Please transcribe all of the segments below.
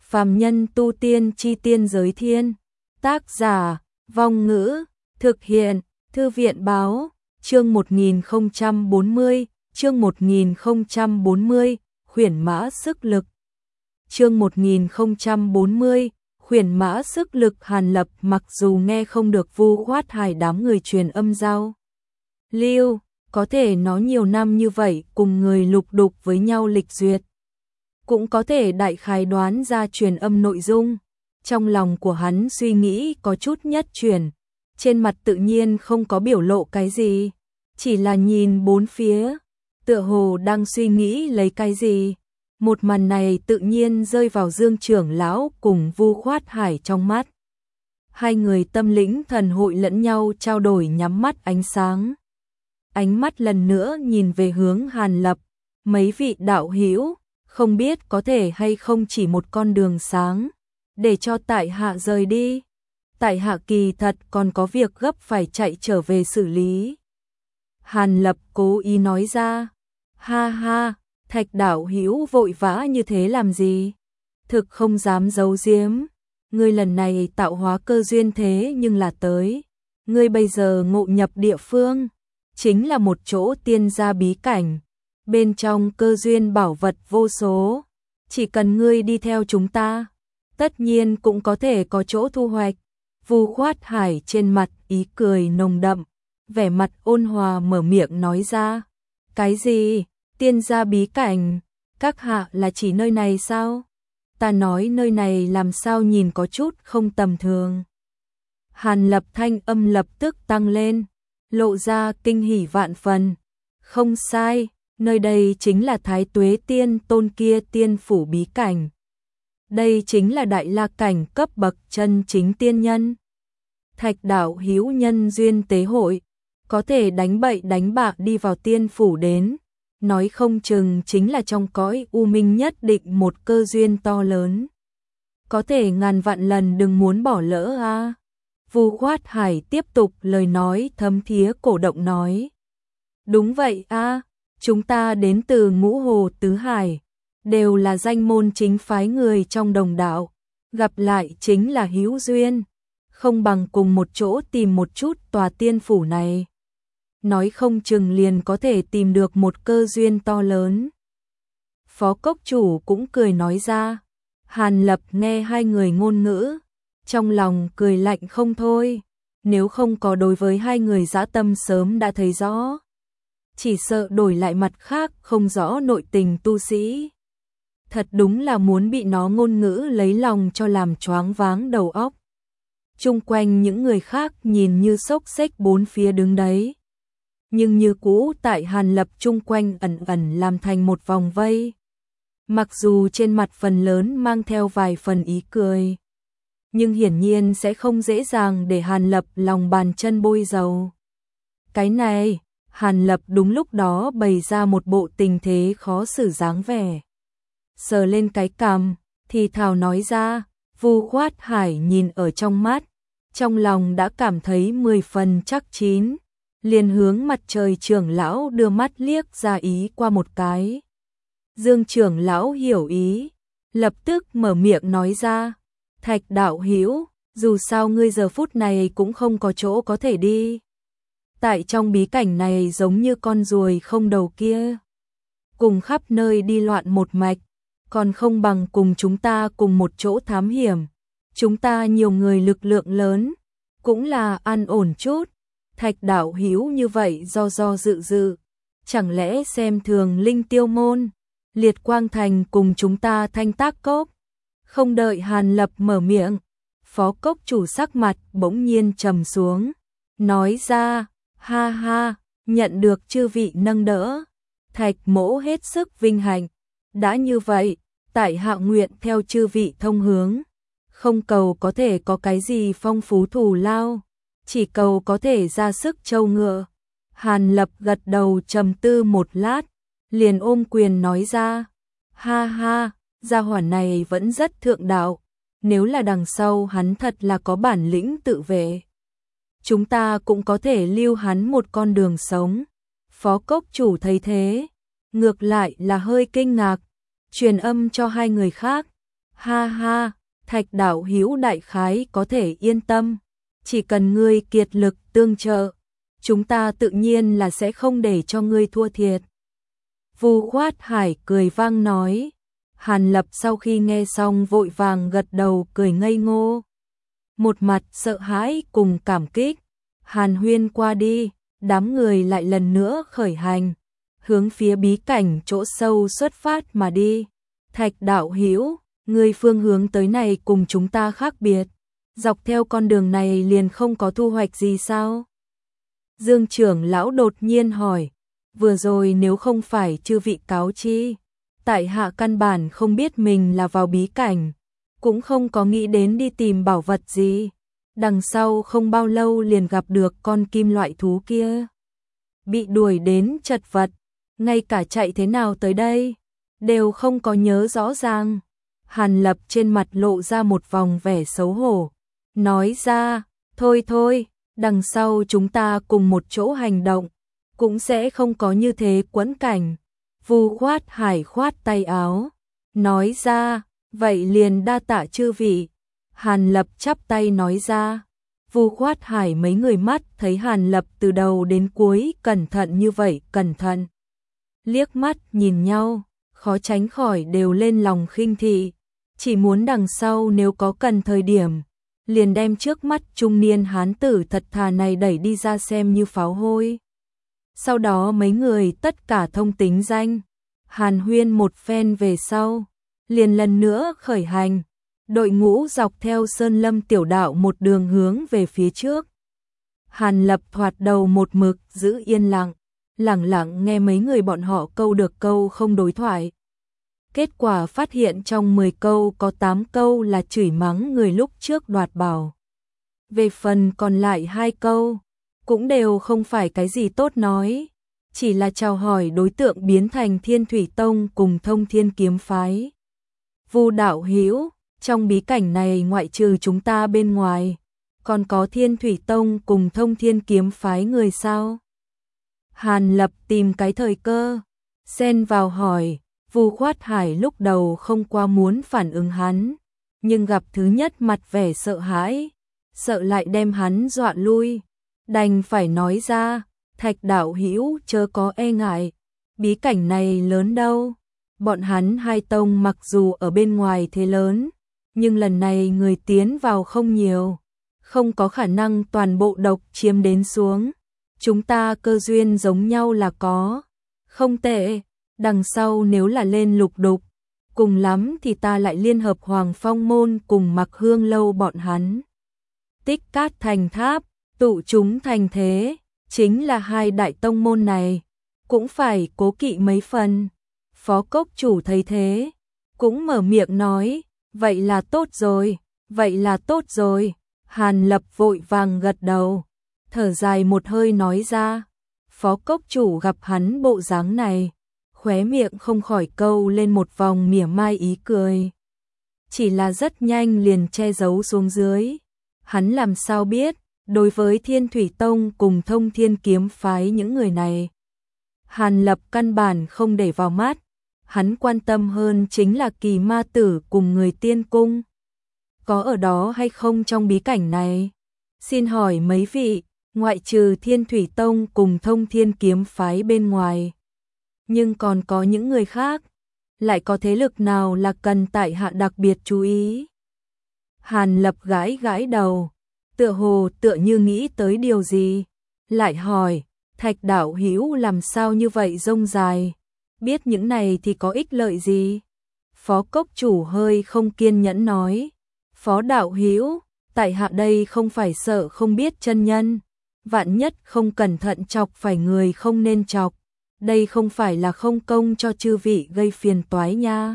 Phàm nhân tu tiên chi tiên giới thiên. Tác giả, Vong Ngữ, thực hiện, Thư viện báo, chương 1040, chương 1040, khuyển mã sức lực. Chương 1040, khuyển mã sức lực. Hàn Lập mặc dù nghe không được Vu Khoát Hải đám người truyền âm giao lưu, có thể nói nhiều năm như vậy cùng người lục đục với nhau lịch duyệt, cũng có thể đại khái đoán ra truyền âm nội dung. Trong lòng của hắn suy nghĩ có chút nhất chuyển, trên mặt tự nhiên không có biểu lộ cái gì, chỉ là nhìn bốn phía, tựa hồ đang suy nghĩ lấy cái gì. Một màn này tự nhiên rơi vào Dương trưởng lão cùng Vu Khoát Hải trong mắt. Hai người tâm lĩnh thần hội lẫn nhau trao đổi nhắm mắt ánh sáng. Ánh mắt lần nữa nhìn về hướng Hàn Lập, mấy vị đạo hữu, không biết có thể hay không chỉ một con đường sáng, để cho tại hạ rời đi. Tại hạ kỳ thật còn có việc gấp phải chạy trở về xử lý. Hàn Lập cố ý nói ra. Ha ha, Thạch đạo hữu vội vã như thế làm gì? Thực không dám giấu giếm, ngươi lần này tạo hóa cơ duyên thế nhưng là tới. Ngươi bây giờ ngộ nhập địa phương, chính là một chỗ tiên gia bí cảnh. Bên trong cơ duyên bảo vật vô số, chỉ cần ngươi đi theo chúng ta, tất nhiên cũng có thể có chỗ thu hoạch. Vu Khoát Hải trên mặt ý cười nồng đậm, vẻ mặt ôn hòa mở miệng nói ra. Cái gì? Tiên gia bí cảnh? Các hạ là chỉ nơi này sao? Ta nói nơi này làm sao nhìn có chút không tầm thường. Hàn Lập thanh âm lập tức tăng lên, lộ ra kinh hỉ vạn phần. Không sai, nơi đây chính là Thái Tuế Tiên Tôn kia tiên phủ bí cảnh. Đây chính là đại la cảnh cấp bậc chân chính tiên nhân. Thạch đạo hữu nhân duyên tế hội, có thể đánh bậy đánh bạc đi vào tiên phủ đến, nói không chừng chính là trong cõi u minh nhất định một cơ duyên to lớn. Có thể ngàn vạn lần đừng muốn bỏ lỡ a. Vu Khoát Hải tiếp tục lời nói thấm thía cổ động nói. Đúng vậy a, chúng ta đến từ Ngũ Hồ Tứ Hải, đều là danh môn chính phái người trong đồng đạo, gặp lại chính là hữu duyên, không bằng cùng một chỗ tìm một chút tòa tiên phủ này. Nói không chừng liền có thể tìm được một cơ duyên to lớn. Phó cốc chủ cũng cười nói ra. Hàn Lập nghe hai người ngôn ngữ, trong lòng cười lạnh không thôi. Nếu không có đối với hai người dã tâm sớm đã thấy rõ, chỉ sợ đổi lại mặt khác không rõ nội tình tu sĩ, thật đúng là muốn bị nó ngôn ngữ lấy lòng cho làm choáng váng đầu óc. Chung quanh những người khác nhìn như xốc xếch bốn phía đứng đấy, nhưng như cũ tại Hàn Lập chung quanh ẩn ẩn làm thành một vòng vây. Mặc dù trên mặt phần lớn mang theo vài phần ý cười, nhưng hiển nhiên sẽ không dễ dàng để Hàn Lập lòng bàn chân bôi dầu. Cái này, Hàn Lập đúng lúc đó bày ra một bộ tình thế khó xử dáng vẻ. Sờ lên cái cằm, thì thào nói ra. Vu Khoát Hải nhìn ở trong mắt, trong lòng đã cảm thấy 10 phần chắc chín, liền hướng Mặt Trời trưởng lão đưa mắt liếc ra ý qua một cái. Dương trưởng lão hiểu ý, lập tức mở miệng nói ra. Thạch đạo hữu, dù sao ngươi giờ phút này cũng không có chỗ có thể đi. Tại trong bí cảnh này giống như con ruồi không đầu kia, cùng khắp nơi đi loạn một mạch, còn không bằng cùng chúng ta cùng một chỗ thám hiểm. Chúng ta nhiều người lực lượng lớn, cũng là an ổn chút. Thạch đạo hữu như vậy do dự, chẳng lẽ xem thường Linh Tiêu môn, Liệt Quang thành cùng chúng ta Thanh Tác Cốc? Không đợi Hàn Lập mở miệng, phó cốc chủ sắc mặt bỗng nhiên trầm xuống, nói ra. Ha ha, nhận được chư vị nâng đỡ, Thạch mỗ hết sức vinh hạnh. Đã như vậy, tại hạ nguyện theo chư vị thông hướng, không cầu có thể có cái gì phong phú thù lao, chỉ cầu có thể ra sức trâu ngựa. Hàn Lập gật đầu trầm tư một lát, liền ôm quyền nói ra. Ha ha, gia hỏa này vẫn rất thượng đạo, nếu là đằng sau hắn thật là có bản lĩnh tự vệ, chúng ta cũng có thể lưu hắn một con đường sống. Phó cốc chủ thấy thế, ngược lại là hơi kinh ngạc, truyền âm cho hai người khác. Ha ha, Thạch đạo hữu đại khái có thể yên tâm, chỉ cần ngươi kiệt lực tương trợ, chúng ta tự nhiên là sẽ không để cho ngươi thua thiệt. Vu Khoát Hải cười vang nói. Hàn Lập sau khi nghe xong vội vàng gật đầu cười ngây ngô. Một mặt sợ hãi cùng cảm kích. Hàn huyên qua đi, đám người lại lần nữa khởi hành, hướng phía bí cảnh chỗ sâu xuất phát mà đi. Thạch đạo hữu, người phương hướng tới này cùng chúng ta khác biệt, dọc theo con đường này liền không có thu hoạch gì sao? Dương trưởng lão đột nhiên hỏi, vừa rồi nếu không phải chư vị cáo chi, tại hạ căn bản không biết mình là vào bí cảnh, cũng không có nghĩ đến đi tìm bảo vật gì. Đằng sau không bao lâu liền gặp được con kim loại thú kia. Bị đuổi đến chật vật, ngay cả chạy thế nào tới đây, đều không có nhớ rõ ràng. Hàn Lập trên mặt lộ ra một vòng vẻ xấu hổ, nói ra, thôi thôi, đằng sau chúng ta cùng một chỗ hành động, cũng sẽ không có như thế quẫn cảnh. Vu Khoát Hải khoát tay áo, nói ra, vậy liền đa tạ chư vị. Hàn Lập chắp tay nói ra. Vu Khoát Hải mấy người mắt thấy Hàn Lập từ đầu đến cuối cẩn thận như vậy, cẩn thận. Liếc mắt nhìn nhau, khó tránh khỏi đều lên lòng khinh thị, chỉ muốn đằng sau nếu có cần thời điểm, liền đem trước mắt trung niên hán tử thật thà này đẩy đi ra xem như pháo hôi. Sau đó mấy người tất cả thông tính danh, hàn huyên một phen về sau, liền lần nữa khởi hành. Đội ngũ dọc theo sơn lâm tiểu đạo một đường hướng về phía trước. Hàn Lập thoạt đầu một mực giữ yên lặng, lẳng lặng nghe mấy người bọn họ câu được câu không đối thoại. Kết quả phát hiện trong 10 câu có 8 câu là chửi mắng người lúc trước đoạt bảo. Về phần còn lại 2 câu, cũng đều không phải cái gì tốt nói, chỉ là chào hỏi đối tượng biến thành Thiên Thủy Tông cùng Thông Thiên Kiếm Phái. Vu đạo hữu, trong bí cảnh này ngoại trừ chúng ta bên ngoài, còn có Thiên Thủy Tông cùng Thông Thiên Kiếm Phái người sao? Hàn Lập tìm cái thời cơ, xen vào hỏi. Vu Khoát Hải lúc đầu không qua muốn phản ứng hắn, nhưng gặp thứ nhất mặt vẻ sợ hãi, sợ lại đem hắn dọa lui, đành phải nói ra, Thạch đạo hữu chớ có e ngại, bí cảnh này lớn đâu, bọn hắn hai tông mặc dù ở bên ngoài thế lớn, nhưng lần này người tiến vào không nhiều, không có khả năng toàn bộ độc chiếm đến xuống, chúng ta cơ duyên giống nhau là có, không tệ. Đằng sau nếu là lên lục đục, cùng lắm thì ta lại liên hợp Hoàng Phong Môn cùng Mặc Hương Lâu bọn hắn. Tích Cát thành tháp, tụ chúng thành thế, chính là hai đại tông môn này, cũng phải cố kỵ mấy phần. Phó Cốc chủ thấy thế, cũng mở miệng nói, vậy là tốt rồi, vậy là tốt rồi. Hàn Lập vội vàng gật đầu, thở dài một hơi nói ra, Phó Cốc chủ gặp hắn bộ dáng này, khóe miệng không khỏi câu lên một vòng mỉa mai ý cười. Chỉ là rất nhanh liền che giấu xuống dưới. Hắn làm sao biết, đối với Thiên Thủy Tông cùng Thông Thiên Kiếm Phái những người này, Hàn Lập căn bản không để vào mắt. Hắn quan tâm hơn chính là Kỳ Ma Tử cùng người Tiên Cung. Có ở đó hay không trong bí cảnh này? Xin hỏi mấy vị, ngoại trừ Thiên Thủy Tông cùng Thông Thiên Kiếm Phái bên ngoài, nhưng còn có những người khác, lại có thế lực nào là cần tại hạ đặc biệt chú ý? Hàn Lập gãi gãi đầu, tựa hồ tựa như nghĩ tới điều gì, lại hỏi, Thạch đạo hữu làm sao như vậy rông dài, biết những này thì có ích lợi gì? Phó Cốc chủ hơi không kiên nhẫn nói, Phó đạo hữu, tại hạ đây không phải sợ không biết chân nhân, vạn nhất không cẩn thận chọc phải người không nên chọc. Đây không phải là không công cho chư vị gây phiền toái nha.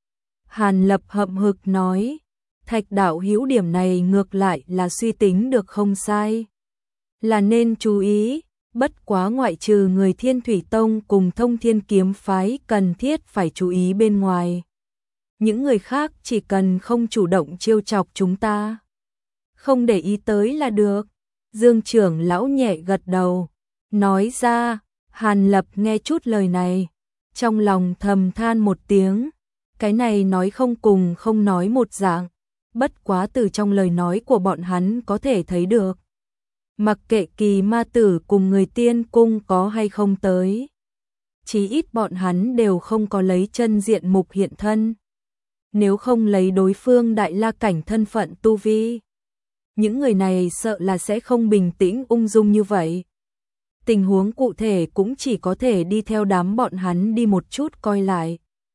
Hàn Lập hậm hực nói, Thạch đạo hữu điểm này ngược lại là suy tính được không sai. Là nên chú ý, bất quá ngoại trừ người Thiên Thủy Tông cùng Thông Thiên Kiếm Phái cần thiết phải chú ý bên ngoài. Những người khác chỉ cần không chủ động trêu chọc chúng ta, không để ý tới là được. Dương trưởng lão nhẹ gật đầu, nói ra. Hàn Lập nghe chút lời này, trong lòng thầm than một tiếng, Cái này nói không cùng không nói một dạng, bất quá từ trong lời nói của bọn hắn có thể thấy được. Mặc kệ kỳ ma tử cùng người tiên cung có hay không tới, chí ít bọn hắn đều không có lấy chân diện mục hiện thân. Nếu không lấy đối phương đại la cảnh thân phận tu vi, những người này sợ là sẽ không bình tĩnh ung dung như vậy. Tình huống cụ thể cũng chỉ có thể đi theo đám bọn hắn đi một chút coi lại.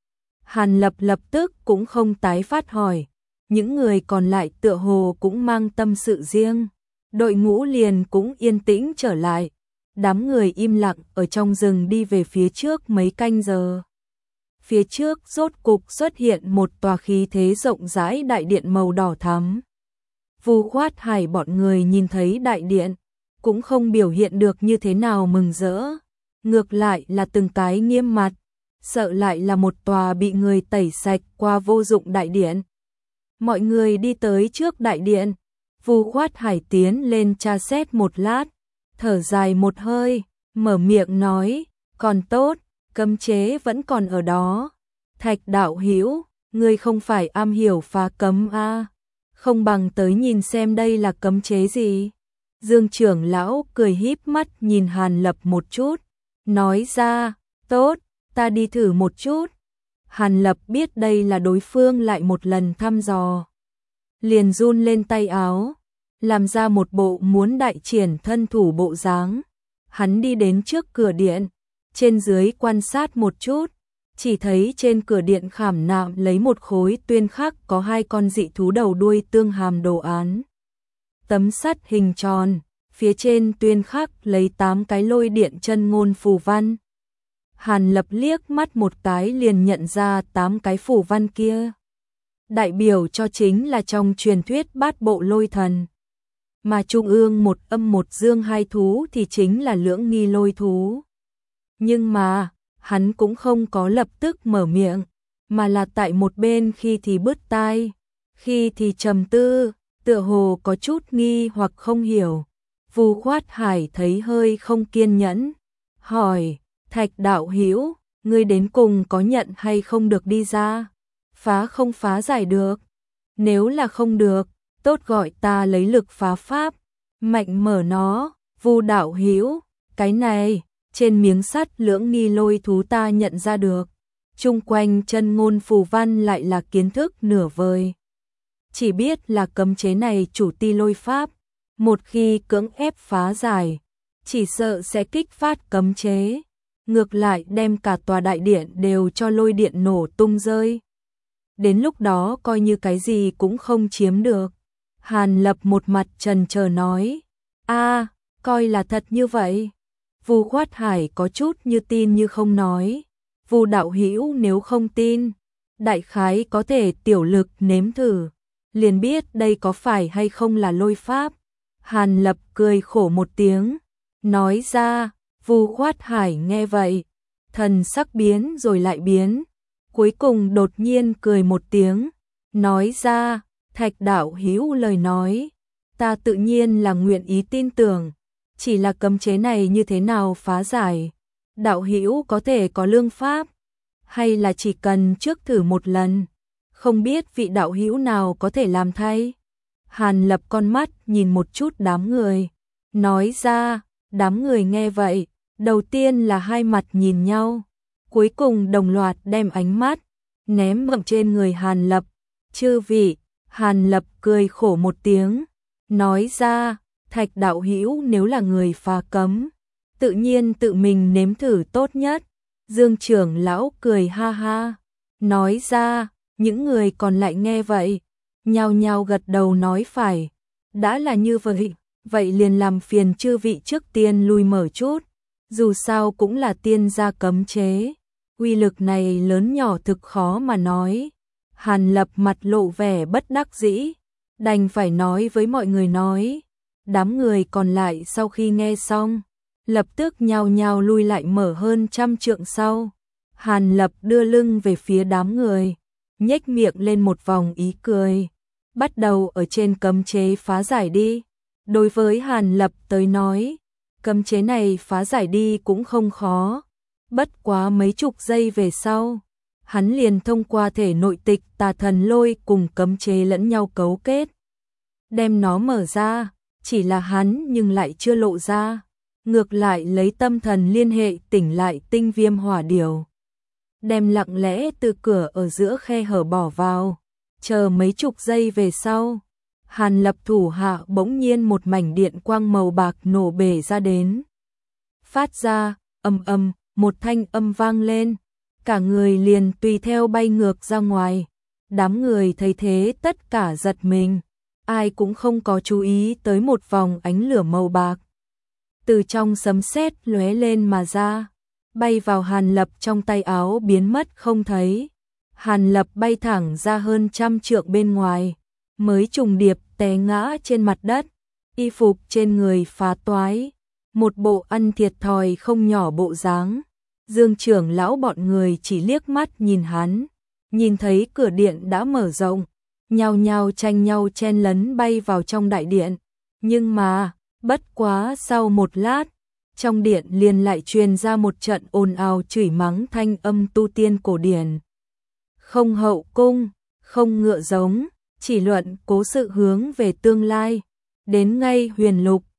Hàn Lập lập tức cũng không tái phát hỏi, những người còn lại tựa hồ cũng mang tâm sự riêng. Đội ngũ liền cũng yên tĩnh trở lại, đám người im lặng ở trong rừng đi về phía trước mấy canh giờ. Phía trước rốt cục xuất hiện một tòa khí thế rộng rãi đại điện màu đỏ thắm. Vu Khoát Hải bọn người nhìn thấy đại điện, cũng không biểu hiện được như thế nào mừng rỡ, ngược lại là từng cái nghiêm mặt, sợ lại là một tòa bị người tẩy sạch qua vô dụng đại điện. Mọi người đi tới trước đại điện, Vu Khoát Hải tiến lên tra xét một lát, thở dài một hơi, mở miệng nói, còn tốt, cấm chế vẫn còn ở đó. Thạch đạo hữu, ngươi không phải am hiểu phá cấm a? Không bằng tới nhìn xem đây là cấm chế gì. Dương trưởng lão cười híp mắt nhìn Hàn Lập một chút, nói ra, tốt, ta đi thử một chút. Hàn Lập biết đây là đối phương lại một lần thăm dò, liền run lên tay áo, làm ra một bộ muốn đại triển thân thủ bộ dáng. Hắn đi đến trước cửa điện, trên dưới quan sát một chút, chỉ thấy trên cửa điện khảm nạm lấy một khối tuyên khắc có hai con dị thú đầu đuôi tương hàm đồ án. Tấm sắt hình tròn, phía trên tuyên khắc lấy 8 cái lôi điện chân ngôn phù văn. Hàn Lập liếc mắt một cái liền nhận ra 8 cái phù văn kia, đại biểu cho chính là trong truyền thuyết bát bộ lôi thần. Mà trung ương một âm một dương hai thú thì chính là lưỡng nghi lôi thú. Nhưng mà, hắn cũng không có lập tức mở miệng, mà là tại một bên khi thì bứt tai, khi thì trầm tư, tựa hồ có chút nghi hoặc không hiểu. Vu Khoát Hải thấy hơi không kiên nhẫn, hỏi, Thạch đạo hữu, ngươi đến cùng có nhận hay không được đi ra? Phá không phá giải được? Nếu là không được, tốt gọi ta lấy lực phá pháp, mạnh mở nó. Vu đạo hữu, cái này, trên miếng sắt lưỡng nghi lôi thú ta nhận ra được, chung quanh chân ngôn phù văn lại là kiến thức nửa vời. Chỉ biết là cấm chế này chủ ti lôi pháp, một khi cưỡng ép phá giải, chỉ sợ sẽ kích phát cấm chế, ngược lại đem cả tòa đại điện đều cho lôi điện nổ tung rơi. Đến lúc đó coi như cái gì cũng không chiếm được. Hàn Lập một mặt trần chờ nói, a, coi là thật như vậy. Vu Khoát Hải có chút như tin như không nói, Vu đạo hữu nếu không tin, đại khái có thể tiểu lực nếm thử, liền biết đây có phải hay không là lôi pháp. Hàn Lập cười khổ một tiếng, nói ra. Vu Khoát Hải nghe vậy, thần sắc biến rồi lại biến, cuối cùng đột nhiên cười một tiếng, nói ra, Thạch đạo hữu lời nói, ta tự nhiên là nguyện ý tin tưởng, chỉ là cấm chế này như thế nào phá giải, đạo hữu có thể có lương pháp, hay là chỉ cần trước thử một lần, không biết vị đạo hữu nào có thể làm thay. Hàn Lập con mắt nhìn một chút đám người, nói ra. Đám người nghe vậy, đầu tiên là hai mặt nhìn nhau, cuối cùng đồng loạt đem ánh mắt ném ngậm trên người Hàn Lập. Chư vị, Hàn Lập cười khổ một tiếng, nói ra, Thạch đạo hữu nếu là người phá cấm, tự nhiên tự mình nếm thử tốt nhất. Dương trưởng lão cười ha ha, nói ra. Những người còn lại nghe vậy, nhao nhao gật đầu nói phải, đã là như vậy, vậy liền làm phiền chư vị trước tiên lui mở chút, dù sao cũng là tiên gia cấm chế, uy lực này lớn nhỏ thực khó mà nói. Hàn Lập mặt lộ vẻ bất đắc dĩ, đành phải nói với mọi người nói. Đám người còn lại sau khi nghe xong, lập tức nhao nhao lui lại mở hơn 100 trượng sau. Hàn Lập đưa lưng về phía đám người, nhếch miệng lên một vòng ý cười, bắt đầu ở trên cấm chế phá giải đi. Đối với Hàn Lập tới nói, cấm chế này phá giải đi cũng không khó, bất quá mấy chục giây về sau, hắn liền thông qua thể nội tịch tà thần lôi cùng cấm chế lẫn nhau cấu kết, đem nó mở ra, chỉ là hắn nhưng lại chưa lộ ra, ngược lại lấy tâm thần liên hệ tỉnh lại tinh viêm hỏa điểu, đem lặng lẽ từ cửa ở giữa khe hở bỏ vào, chờ mấy chục giây về sau, Hàn Lập thủ hạ bỗng nhiên một mảnh điện quang màu bạc nổ bể ra đến. Phát ra, ầm ầm, một thanh âm vang lên, cả người liền tùy theo bay ngược ra ngoài. Đám người thấy thế tất cả giật mình, ai cũng không có chú ý tới một vòng ánh lửa màu bạc. Từ trong sấm sét lóe lên mà ra, bay vào Hàn Lập trong tay áo biến mất không thấy. Hàn Lập bay thẳng ra hơn 100 trượng bên ngoài, mới trùng điệp té ngã trên mặt đất, y phục trên người phá toái, một bộ ăn thiệt thòi không nhỏ bộ dáng. Dương trưởng lão bọn người chỉ liếc mắt nhìn hắn, nhìn thấy cửa điện đã mở rộng, nhao nhao tranh nhau chen lấn bay vào trong đại điện, nhưng mà, bất quá sau một lát, trong điện liền lại truyền ra một trận ồn ào chửi mắng thanh âm tu tiên cổ điển. Không hậu cung, không ngựa giống, chỉ luận cố sự hướng về tương lai, đến ngay huyền lục,